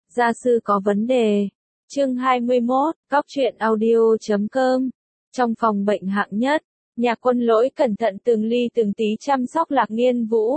Gia sư có vấn đề. Chương 21, Cóc truyện audio.com. Trong phòng bệnh hạng nhất, Nhạc Quân Lỗi cẩn thận từng ly từng tí chăm sóc Lạc Nghiên Vũ.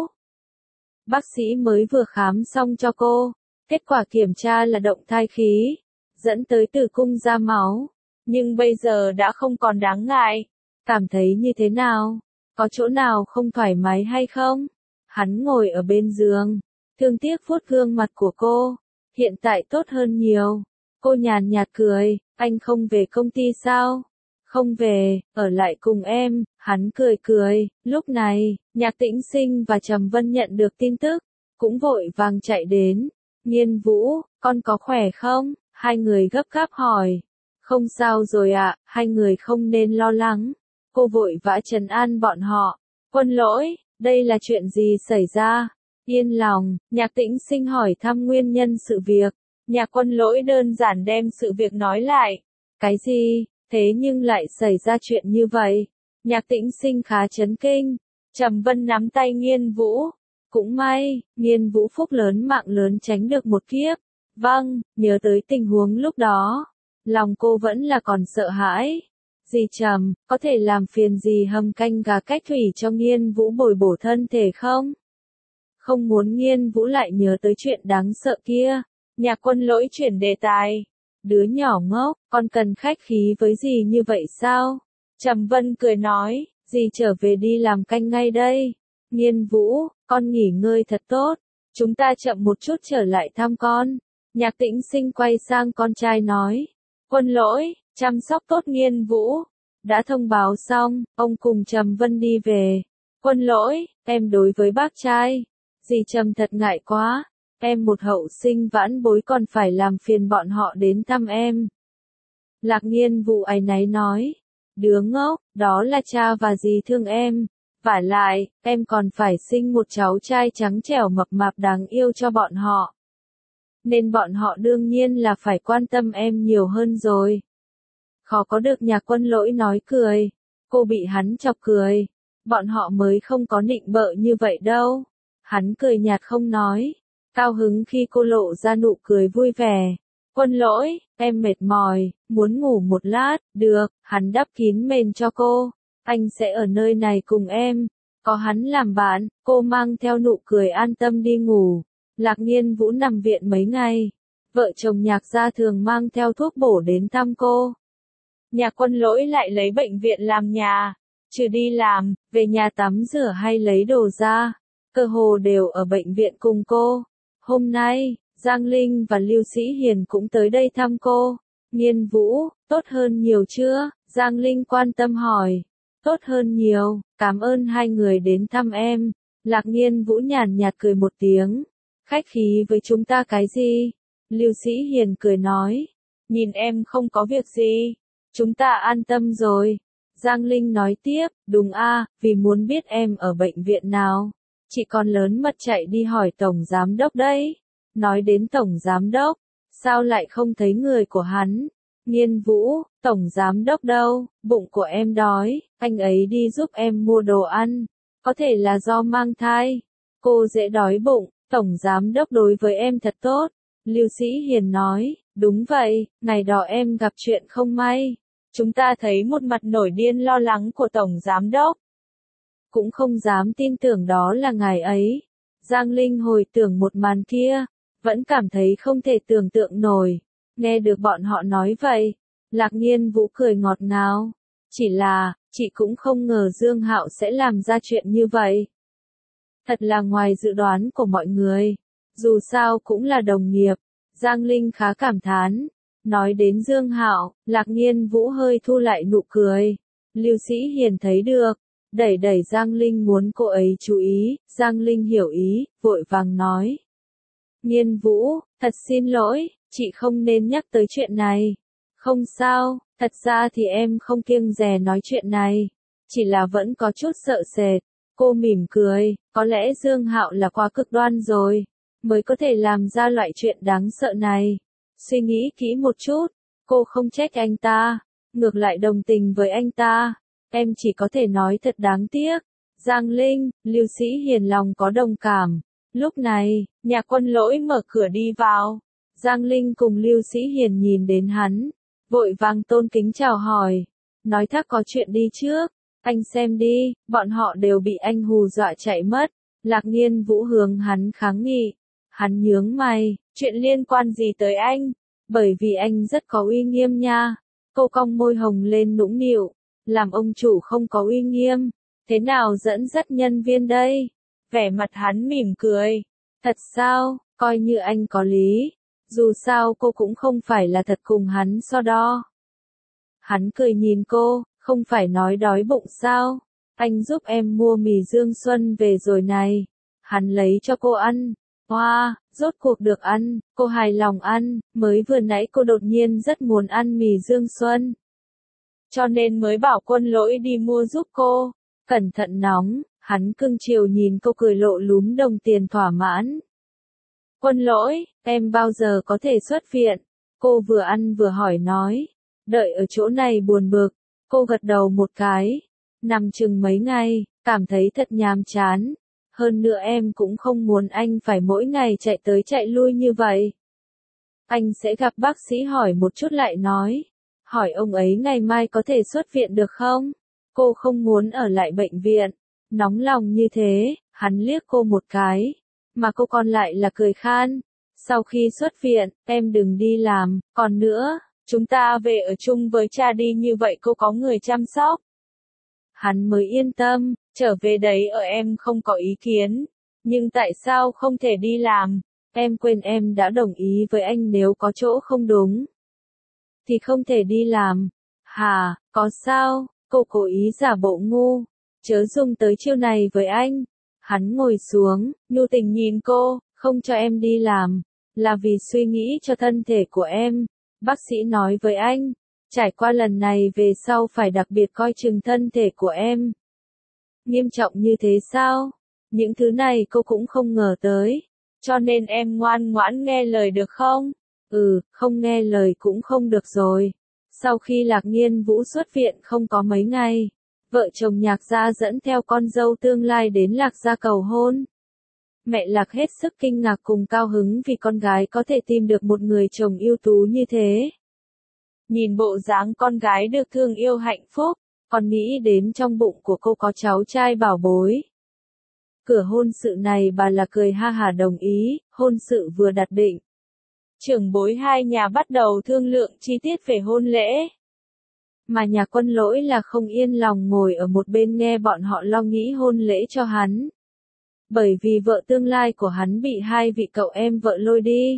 Bác sĩ mới vừa khám xong cho cô, kết quả kiểm tra là động thai khí, dẫn tới tử cung ra máu, nhưng bây giờ đã không còn đáng ngại. Cảm thấy như thế nào? Có chỗ nào không thoải mái hay không? Hắn ngồi ở bên giường, thương tiếc vuốt gương mặt của cô. Hiện tại tốt hơn nhiều. Cô nhàn nhạt cười, anh không về công ty sao? Không về, ở lại cùng em. Hắn cười cười. Lúc này, Nhạc Tĩnh Sinh và Trầm Vân nhận được tin tức, cũng vội vàng chạy đến. Nghiên Vũ, con có khỏe không? Hai người gấp gáp hỏi. Không sao rồi ạ, hai người không nên lo lắng. Cô vội vã trấn an bọn họ. Quân Lỗi, đây là chuyện gì xảy ra? Yên lòng, Nhạc Tĩnh Sinh hỏi thăm nguyên nhân sự việc. Nhạc Quân Lỗi đơn giản đem sự việc nói lại. Cái gì? Thế nhưng lại xảy ra chuyện như vậy? Nhạc Tĩnh Sinh khá chấn kinh. Trầm Vân nắm tay Nghiên Vũ. Cũng may, Nghiên Vũ phúc lớn mạng lớn tránh được một kiếp. Vâng, nhớ tới tình huống lúc đó, lòng cô vẫn là còn sợ hãi. Dì Trầm, có thể làm phiền dì hầm canh gà cách thủy cho Nghiên Vũ bồi bổ thân thể không? Không muốn Nghiên Vũ lại nhớ tới chuyện đáng sợ kia. Nhạc Quân Lỗi chuyển đề tài. Đứa nhỏ ngốc, con cần khách khí với dì như vậy sao? Trầm Vân cười nói, dì trở về đi làm canh ngay đây. Nghiên Vũ, con nghỉ ngơi thật tốt. Chúng ta chậm một chút trở lại thăm con. Nhạc Tĩnh Sinh quay sang con trai nói. Quân Lỗi, chăm sóc tốt Nghiên Vũ. Đã thông báo xong, ông cùng Trầm Vân đi về. Quân Lỗi, em đối với bác trai. Dì Trầm thật ngại quá. Em một hậu sinh vãn bối còn phải làm phiền bọn họ đến thăm em. Lạc Nghiên Vũ áy náy nói. Đứa ngốc, đó là cha và dì thương em. Vả lại, em còn phải sinh một cháu trai trắng trẻo mập mạp đáng yêu cho bọn họ. Nên bọn họ đương nhiên là phải quan tâm em nhiều hơn rồi. Khó có được. Nhạc Quân Lỗi nói cười. Cô bị hắn chọc cười. Bọn họ mới không có nịnh bợ như vậy đâu. Hắn cười nhạt không nói. Cao hứng khi cô lộ ra nụ cười vui vẻ. Quân Lỗi, em mệt mỏi, muốn ngủ một lát. Được, hắn đắp kín mền cho cô. Anh sẽ ở nơi này cùng em. Có hắn làm bạn, cô mang theo nụ cười an tâm đi ngủ. Lạc Nghiên Vũ nằm viện mấy ngày. Vợ chồng Nhạc gia thường mang theo thuốc bổ đến thăm cô. Nhạc Quân Lỗi lại lấy bệnh viện làm nhà. Trừ đi làm, về nhà tắm rửa hay lấy đồ ra, cơ hồ đều ở bệnh viện cùng cô. Hôm nay, Giang Linh và Lưu Sĩ Hiền cũng tới đây thăm cô. Nghiên Vũ, tốt hơn nhiều chưa? Giang Linh quan tâm hỏi. Tốt hơn nhiều, cảm ơn hai người đến thăm em. Lạc Nghiên Vũ nhàn nhạt cười một tiếng. Khách khí với chúng ta cái gì? Lưu Sĩ Hiền cười nói. Nhìn em không có việc gì. Chúng ta an tâm rồi. Giang Linh nói tiếp, đúng a, vì muốn biết em ở bệnh viện nào. Chị con lớn mật chạy đi hỏi Tổng Giám Đốc đấy. Nói đến Tổng Giám Đốc, sao lại không thấy người của hắn? Nghiên Vũ, Tổng Giám Đốc đâu? Bụng của em đói, anh ấy đi giúp em mua đồ ăn. Có thể là do mang thai. Cô dễ đói bụng, Tổng Giám Đốc đối với em thật tốt. Lưu Sĩ Hiền nói, đúng vậy, ngày đó em gặp chuyện không may. Chúng ta thấy một mặt nổi điên lo lắng của Tổng Giám Đốc. Cũng không dám tin tưởng đó là ngài ấy. Giang Linh hồi tưởng một màn kia, vẫn cảm thấy không thể tưởng tượng nổi. Nghe được bọn họ nói vậy, Lạc Nghiên Vũ cười ngọt ngào. Chỉ là, chị cũng không ngờ Dương Hạo sẽ làm ra chuyện như vậy. Thật là ngoài dự đoán của mọi người. Dù sao cũng là đồng nghiệp. Giang Linh khá cảm thán. Nói đến Dương Hạo, Lạc Nghiên Vũ hơi thu lại nụ cười. Lưu Sĩ Hiền thấy được. Đẩy đẩy Giang Linh muốn cô ấy chú ý. Giang Linh hiểu ý, vội vàng nói. Nghiên Vũ, thật xin lỗi, chị không nên nhắc tới chuyện này. Không sao, thật ra thì em không kiêng dè nói chuyện này. Chỉ là vẫn có chút sợ sệt. Cô mỉm cười, có lẽ Dương Hạo là quá cực đoan rồi, mới có thể làm ra loại chuyện đáng sợ này. Suy nghĩ kỹ một chút, cô không trách anh ta, ngược lại đồng tình với anh ta. Em chỉ có thể nói thật đáng tiếc. Giang Linh, Lưu Sĩ Hiền lòng có đồng cảm. Lúc này, Nhạc Quân Lỗi mở cửa đi vào. Giang Linh cùng Lưu Sĩ Hiền nhìn đến hắn, vội vàng tôn kính chào hỏi, nói thác có chuyện đi trước, anh xem đi, bọn họ đều bị anh hù dọa chạy mất. Lạc Nghiên Vũ hướng hắn kháng nghị, hắn nhướng mày, chuyện liên quan gì tới anh, bởi vì anh rất có uy nghiêm nha. Cô cong môi hồng lên nũng nịu, làm ông chủ không có uy nghiêm, thế nào dẫn dắt nhân viên đây? Vẻ mặt hắn mỉm cười, thật sao, coi như anh có lý, dù sao cô cũng không phải là thật cùng hắn so đo. Hắn cười nhìn cô, không phải nói đói bụng sao, anh giúp em mua mì Dương Xuân về rồi này, hắn lấy cho cô ăn. Hoa, rốt cuộc được ăn, cô hài lòng ăn, mới vừa nãy cô đột nhiên rất muốn ăn mì Dương Xuân. Cho nên mới bảo Quân Lỗi đi mua giúp cô. Cẩn thận nóng, hắn cưng chiều nhìn cô cười lộ lúm đồng tiền thỏa mãn. Quân Lỗi, em bao giờ có thể xuất viện? Cô vừa ăn vừa hỏi nói. Đợi ở chỗ này buồn bực, cô gật đầu một cái. Nằm chừng mấy ngày, cảm thấy thật nhàm chán. Hơn nữa em cũng không muốn anh phải mỗi ngày chạy tới chạy lui như vậy. Anh sẽ gặp bác sĩ hỏi một chút lại nói. Hỏi ông ấy ngày mai có thể xuất viện được không? Cô không muốn ở lại bệnh viện. Nóng lòng như thế, hắn liếc cô một cái. Mà cô còn lại là cười khan. Sau khi xuất viện, em đừng đi làm. Còn nữa, chúng ta về ở chung với cha đi, như vậy cô có người chăm sóc. Hắn mới yên tâm, trở về đấy ở em không có ý kiến. Nhưng tại sao không thể đi làm? Em quên em đã đồng ý với anh nếu có chỗ không đúng thì không thể đi làm. Hà, có sao? Cô cố ý giả bộ ngu. Chớ dùng tới chiêu này với anh. Hắn ngồi xuống, nhu tình nhìn cô, không cho em đi làm. Là vì suy nghĩ cho thân thể của em. Bác sĩ nói với anh. Trải qua lần này về sau phải đặc biệt coi chừng thân thể của em. Nghiêm trọng như thế sao? Những thứ này cô cũng không ngờ tới. Cho nên em ngoan ngoãn nghe lời được không? Không nghe lời cũng không được rồi. Sau khi Lạc Nghiên Vũ xuất viện không có mấy ngày, vợ chồng Nhạc gia dẫn theo con dâu tương lai đến Lạc gia cầu hôn. Mẹ Lạc hết sức kinh ngạc cùng cao hứng vì con gái có thể tìm được một người chồng ưu tú như thế. Nhìn bộ dáng con gái được thương yêu hạnh phúc, còn nghĩ đến trong bụng của cô có cháu trai bảo bối. Cửa hôn sự này bà là cười ha hả đồng ý, hôn sự vừa đặt định. Trưởng bối hai nhà bắt đầu thương lượng chi tiết về hôn lễ. Mà nhà Quân Lỗi là không yên lòng ngồi ở một bên nghe bọn họ lo nghĩ hôn lễ cho hắn. Bởi vì vợ tương lai của hắn bị hai vị cậu em vợ lôi đi.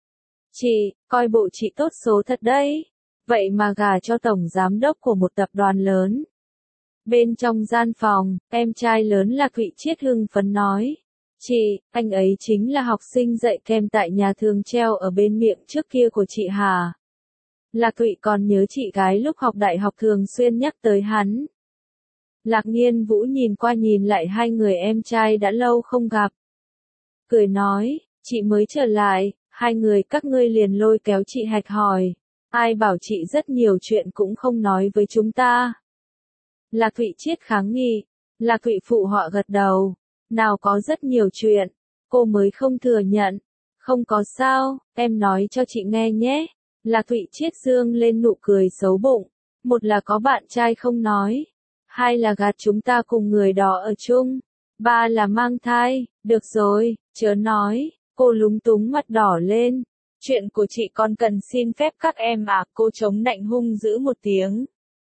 Chị, coi bộ chị tốt số thật đấy. Vậy mà gả cho tổng giám đốc của một tập đoàn lớn. Bên trong gian phòng, em trai lớn Lạc Thụy Chiết hưng phấn nói. Chị, anh ấy chính là học sinh dạy kem tại nhà thường treo ở bên miệng trước kia của chị Hà. Lạc Thụy còn nhớ chị gái lúc học đại học thường xuyên nhắc tới hắn. Lạc Nghiên Vũ nhìn qua nhìn lại hai người em trai đã lâu không gặp. Cười nói, chị mới trở lại, hai người các ngươi liền lôi kéo chị hạch hỏi. Ai bảo chị rất nhiều chuyện cũng không nói với chúng ta. Lạc Thụy Chiết kháng nghị. Lạc Thụy phụ họ gật đầu. Nào có rất nhiều chuyện. Cô mới không thừa nhận. Không có sao, em nói cho chị nghe nhé. Lạc Thụy Chiết dương lên nụ cười xấu bụng. Một là có bạn trai không nói. Hai là gạt chúng ta cùng người đó ở chung. Ba là mang thai. Được rồi, chớ nói. Cô lúng túng mặt đỏ lên. Chuyện của chị còn cần xin phép các em à? Cô chống nạnh hung dữ một tiếng.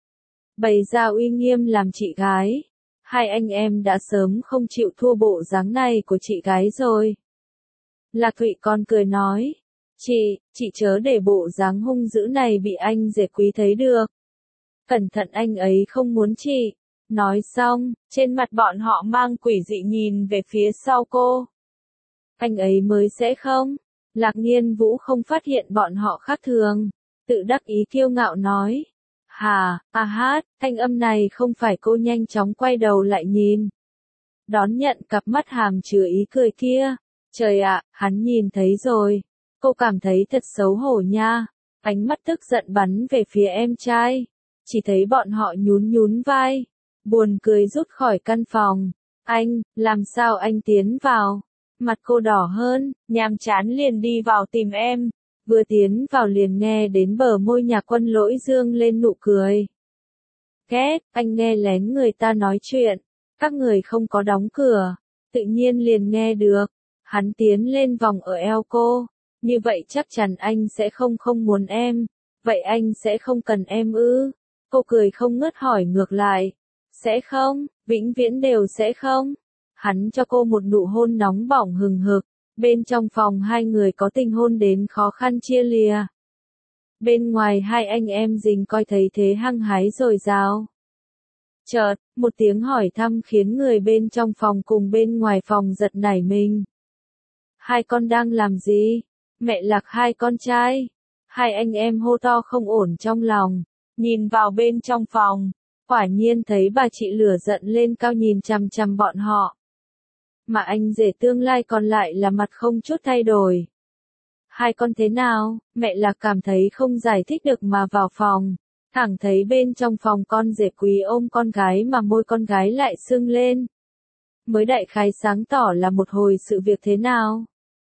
Bày ra uy nghiêm làm chị gái. Hai anh em đã sớm không chịu thua bộ dáng này của chị gái rồi. Lạc Thụy còn cười nói. Chị chớ để bộ dáng hung dữ này bị anh rể quý thấy được. Cẩn thận anh ấy không muốn chị. Nói xong, trên mặt bọn họ mang quỷ dị nhìn về phía sau cô. Anh ấy mới sẽ không. Lạc Nghiên Vũ không phát hiện bọn họ khác thường. Tự đắc ý kiêu ngạo nói. Hà, hát, thanh âm này không phải. Cô nhanh chóng quay đầu lại nhìn. Đón nhận cặp mắt hàm chứa ý cười kia. Trời ạ, hắn nhìn thấy rồi. Cô cảm thấy thật xấu hổ nha. Ánh mắt tức giận bắn về phía em trai. Chỉ thấy bọn họ nhún nhún vai. Buồn cười rút khỏi căn phòng. Anh, làm sao anh tiến vào? Mặt cô đỏ hơn, nhàm chán liền đi vào tìm em. vừa tiến vào liền nghe đến bờ môi Nhạc Quân Lỗi dương lên nụ cười. Ghét, anh nghe lén người ta nói chuyện, các người không có đóng cửa, tự nhiên liền nghe được. Hắn tiến lên vòng ở eo cô, như vậy chắc chắn anh sẽ không muốn em, vậy anh sẽ không cần em ư? Cô cười không ngớt hỏi ngược lại, sẽ không, vĩnh viễn đều sẽ không. Hắn cho cô một nụ hôn nóng bỏng hừng hực, bên trong phòng hai người có tình hôn đến khó khăn chia lìa. Bên ngoài hai anh em Dình coi thấy thế hăng hái dồi dào. Chợt, một tiếng hỏi thăm khiến người bên trong phòng cùng bên ngoài phòng giật nảy mình. Hai con đang làm gì? Mẹ Lạc hai con trai. Hai anh em hô to không ổn trong lòng, nhìn vào bên trong phòng, quả nhiên thấy bà chị lửa giận lên cao nhìn chằm chằm bọn họ. Mà anh rể tương lai còn lại là mặt không chút thay đổi. Hai con thế nào? Mẹ Lạc cảm thấy không giải thích được mà vào phòng, thẳng thấy bên trong phòng con rể Quý ôm con gái mà môi con gái lại sưng lên. Mới đại khái sáng tỏ là một hồi sự việc thế nào?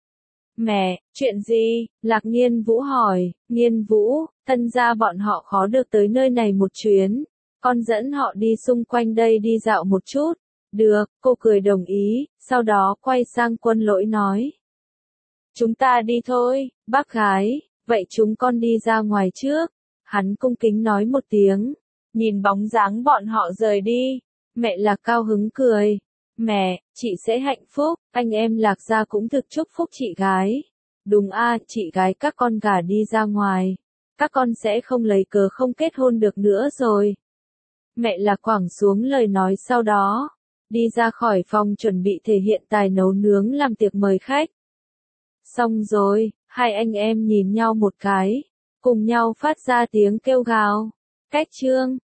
Mẹ, chuyện gì? Lạc Nghiên Vũ hỏi. Nghiên Vũ, Tân gia bọn họ khó được tới nơi này một chuyến, con dẫn họ đi xung quanh đây đi dạo một chút. Được, cô cười đồng ý, sau đó quay sang Quân Lỗi nói. Chúng ta đi thôi, bác gái, vậy chúng con đi ra ngoài trước. Hắn cung kính nói một tiếng, nhìn bóng dáng bọn họ rời đi. Mẹ Lạc cao hứng cười. Mẹ, chị sẽ hạnh phúc, anh em Lạc gia cũng thực chúc phúc chị gái. Đúng a, chị gái các con gả đi ra ngoài, các con sẽ không lấy cớ không kết hôn được nữa rồi. Mẹ Lạc quẳng xuống lời nói sau đó, đi ra khỏi phòng chuẩn bị thể hiện tài nấu nướng làm tiệc mời khách. Xong rồi, hai anh em nhìn nhau một cái, cùng nhau phát ra tiếng kêu gào. Cách chương